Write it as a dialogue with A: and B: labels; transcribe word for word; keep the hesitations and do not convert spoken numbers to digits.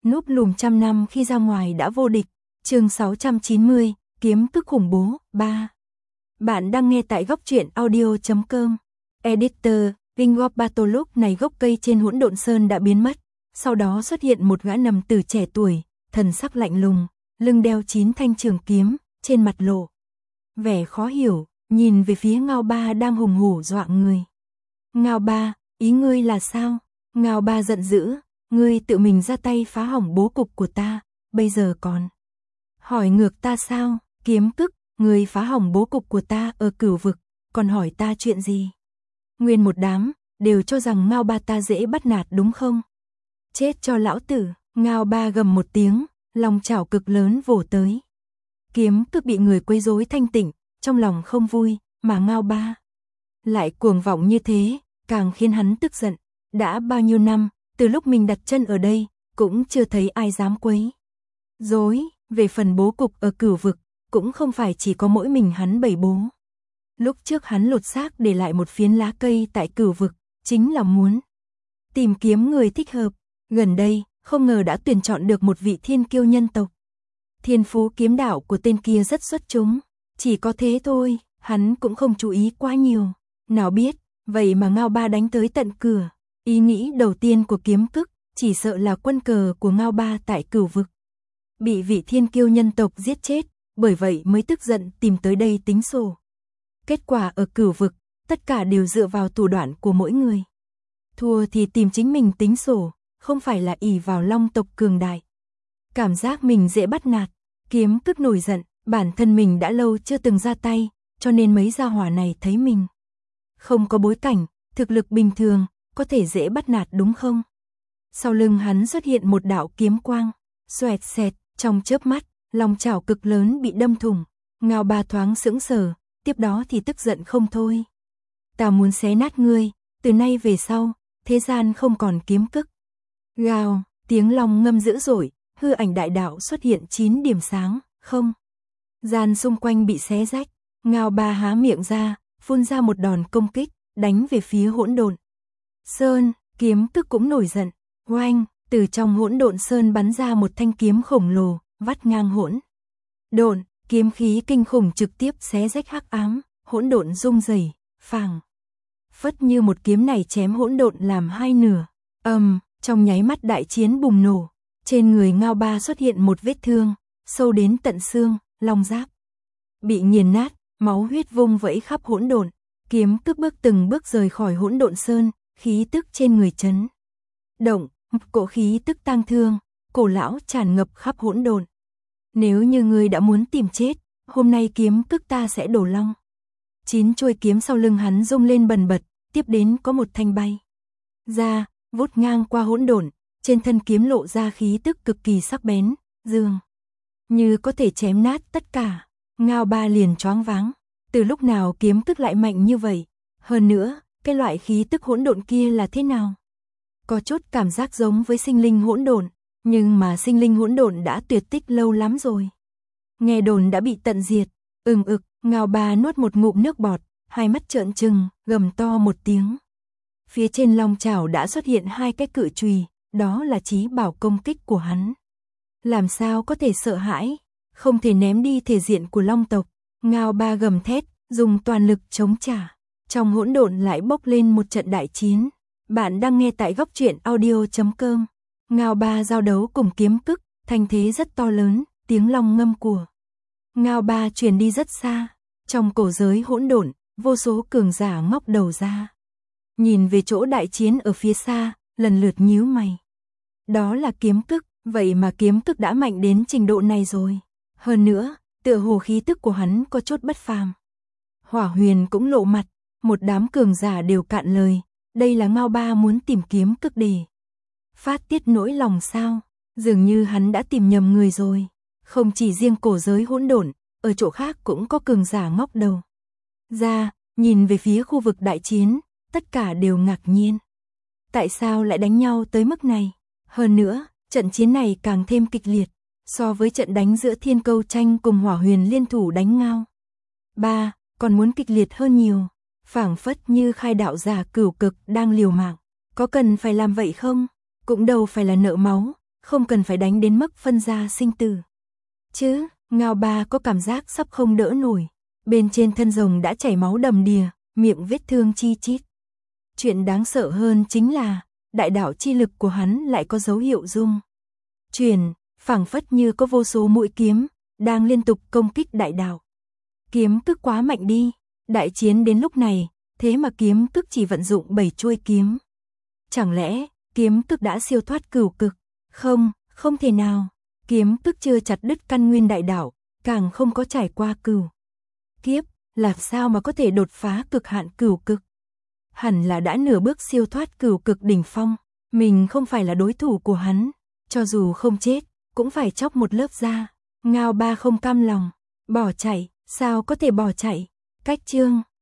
A: núp lùm trăm năm khi ra ngoài đã vô địch. Chương sáu trăm chín mươi, kiếm tức khủng bố, ba. Bạn đang nghe tại góc truyện audio chấm com. Editor, Ringwop Battle. Lúc này gốc cây trên Hỗn Độn Sơn đã biến mất, sau đó xuất hiện một gã nằm tử trẻ tuổi, thần sắc lạnh lùng, lưng đeo chín thanh trường kiếm, trên mặt lộ vẻ khó hiểu, nhìn về phía Ngao Ba đang hùng hổ dọa người. Ngao Ba, ý ngươi là sao? Ngao Ba giận dữ, ngươi tự mình ra tay phá hỏng bố cục của ta, bây giờ còn hỏi ngược ta sao? Kiếm Cức, ngươi phá hỏng bố cục của ta ở Cửu Vực, còn hỏi ta chuyện gì? Nguyên một đám đều cho rằng Ngao Ba ta dễ bắt nạt đúng không? Chết cho lão tử! Ngao Ba gầm một tiếng, long chảo cực lớn vồ tới. Kiếm Cức bị người quấy rối thanh tỉnh, trong lòng không vui, mà Ngao Ba lại cuồng vọng như thế, càng khiến hắn tức giận. Đã bao nhiêu năm, từ lúc mình đặt chân ở đây, cũng chưa thấy ai dám quấy rối. Về phần bố cục ở Cửu Vực, cũng không phải chỉ có mỗi mình hắn bày bố. Lúc trước hắn lột xác để lại một phiến lá cây tại Cửu Vực, chính là muốn tìm kiếm người thích hợp. Gần đây, không ngờ đã tuyển chọn được một vị thiên kiêu nhân tộc. Thiên phú kiếm đạo của tên kia rất xuất chúng, chỉ có thế thôi, hắn cũng không chú ý quá nhiều. Nào biết, vậy mà Ngao Ba đánh tới tận cửa. Ý nghĩ đầu tiên của Kiếm Cức, chỉ sợ là quân cờ của Ngao Ba tại Cửu Vực bị vị thiên kiêu nhân tộc giết chết, bởi vậy mới tức giận tìm tới đây tính sổ. Kết quả ở Cửu Vực, tất cả đều dựa vào thủ đoạn của mỗi người. Thua thì tìm chính mình tính sổ, không phải là ỷ vào long tộc cường đại. Cảm giác mình dễ bắt nạt, Kiếm Cức nổi giận, bản thân mình đã lâu chưa từng ra tay, cho nên mấy gia hỏa này thấy mình không có bối cảnh, thực lực bình thường, có thể dễ bắt nạt đúng không? Sau lưng hắn xuất hiện một đạo kiếm quang, xoẹt xẹt, trong chớp mắt, long chảo cực lớn bị đâm thủng. Ngao Ba thoáng sững sờ, tiếp đó thì tức giận không thôi. Ta muốn xé nát ngươi, từ nay về sau, thế gian không còn Kiếm Cức. Gào, tiếng long ngâm dữ dội, hư ảnh đại đạo xuất hiện chín điểm sáng, không gian xung quanh bị xé rách. Ngao Ba há miệng ra, phun ra một đòn công kích, đánh về phía Hỗn Độn Sơn. Kiếm Cức cũng nổi giận, oanh, từ trong Hỗn Độn Sơn bắn ra một thanh kiếm khổng lồ, vắt ngang hỗn độn, kiếm khí kinh khủng trực tiếp xé rách hắc ám, hỗn độn rung rẩy, phảng phất như một kiếm này chém hỗn độn làm hai nửa. Ầm, um, trong nháy mắt đại chiến bùng nổ, trên người Ngao Ba xuất hiện một vết thương, sâu đến tận xương, long giáp bị nghiền nát, máu huyết vung vẫy khắp hỗn độn. Kiếm Cức bước từng bước rời khỏi Hỗn Độn Sơn, khí tức trên người chấn động, cổ khí tức tang thương, cổ lão tràn ngập khắp hỗn độn. Nếu như ngươi đã muốn tìm chết, hôm nay Kiếm Cức ta sẽ đổ long. Chín chuôi kiếm sau lưng hắn rung lên bần bật, tiếp đến có một thanh bay ra, vút ngang qua hỗn độn, trên thân kiếm lộ ra khí tức cực kỳ sắc bén, dường như có thể chém nát tất cả. Ngao Ba liền choáng váng, từ lúc nào Kiếm Cức lại mạnh như vậy? Hơn nữa, cái loại khí tức hỗn độn kia là thế nào? Có chút cảm giác giống với sinh linh hỗn độn, nhưng mà sinh linh hỗn độn đã tuyệt tích lâu lắm rồi. Nghe đồn đã bị tận diệt. Ừng ực, Ngao Ba nuốt một ngụm nước bọt, hai mắt trợn trừng, gầm to một tiếng. Phía trên long chảo đã xuất hiện hai cái cự chùy, đó là chí bảo công kích của hắn. Làm sao có thể sợ hãi, không thể ném đi thể diện của long tộc. Ngao Ba gầm thét, dùng toàn lực chống trả. Trong hỗn độn lại bốc lên một trận đại chiến. Bạn đang nghe tại góc truyện audio chấm com. Ngao Ba giao đấu cùng Kiếm Cức, thanh thế rất to lớn, tiếng long ngâm của Ngao Ba truyền đi rất xa. Trong cổ giới hỗn độn, vô số cường giả ngóc đầu ra, nhìn về chỗ đại chiến ở phía xa, lần lượt nhíu mày. Đó là Kiếm Cức, vậy mà Kiếm Cức đã mạnh đến trình độ này rồi. Hơn nữa, tựa hồ khí tức của hắn có chút bất phàm. Hỏa Huyền cũng lộ mặt, một đám cường giả đều cạn lời. Đây là Ngao Ba muốn tìm Kiếm Cức để phát tiết nỗi lòng sao? Dường như hắn đã tìm nhầm người rồi. Không chỉ riêng cổ giới hỗn độn, ở chỗ khác cũng có cường giả ngóc đầu ra, nhìn về phía khu vực đại chiến, tất cả đều ngạc nhiên. Tại sao lại đánh nhau tới mức này? Hơn nữa, trận chiến này càng thêm kịch liệt, so với trận đánh giữa Thiên Câu Tranh cùng Hỏa Huyền liên thủ đánh Ngao Ba, còn muốn kịch liệt hơn nhiều. Phảng phất như khai đạo giả cửu cực đang liều mạng. Có cần phải làm vậy không? Cũng đâu phải là nợ máu, không cần phải đánh đến mức phân ra sinh tử. Chứ, Ngao Ba có cảm giác sắp không đỡ nổi. Bên trên thân rồng đã chảy máu đầm đìa, miệng vết thương chi chít. Chuyện đáng sợ hơn chính là, đại đạo chi lực của hắn lại có dấu hiệu rung chuyển, phảng phất như có vô số mũi kiếm, đang liên tục công kích đại đạo. Kiếm tức quá mạnh đi, đại chiến đến lúc này, thế mà kiếm tức chỉ vận dụng bảy chuôi kiếm. Chẳng lẽ, kiếm tức đã siêu thoát cửu cực? Không, không thể nào. Kiếm tức chưa chặt đứt căn nguyên đại đạo, càng không có trải qua cửu kiếp, làm sao mà có thể đột phá cực hạn cửu cực? Hẳn là đã nửa bước siêu thoát cửu cực đỉnh phong, mình không phải là đối thủ của hắn, cho dù không chết, cũng phải chóc một lớp da. Ngao Ba không cam lòng, bỏ chạy, sao có thể bỏ chạy? Cách chương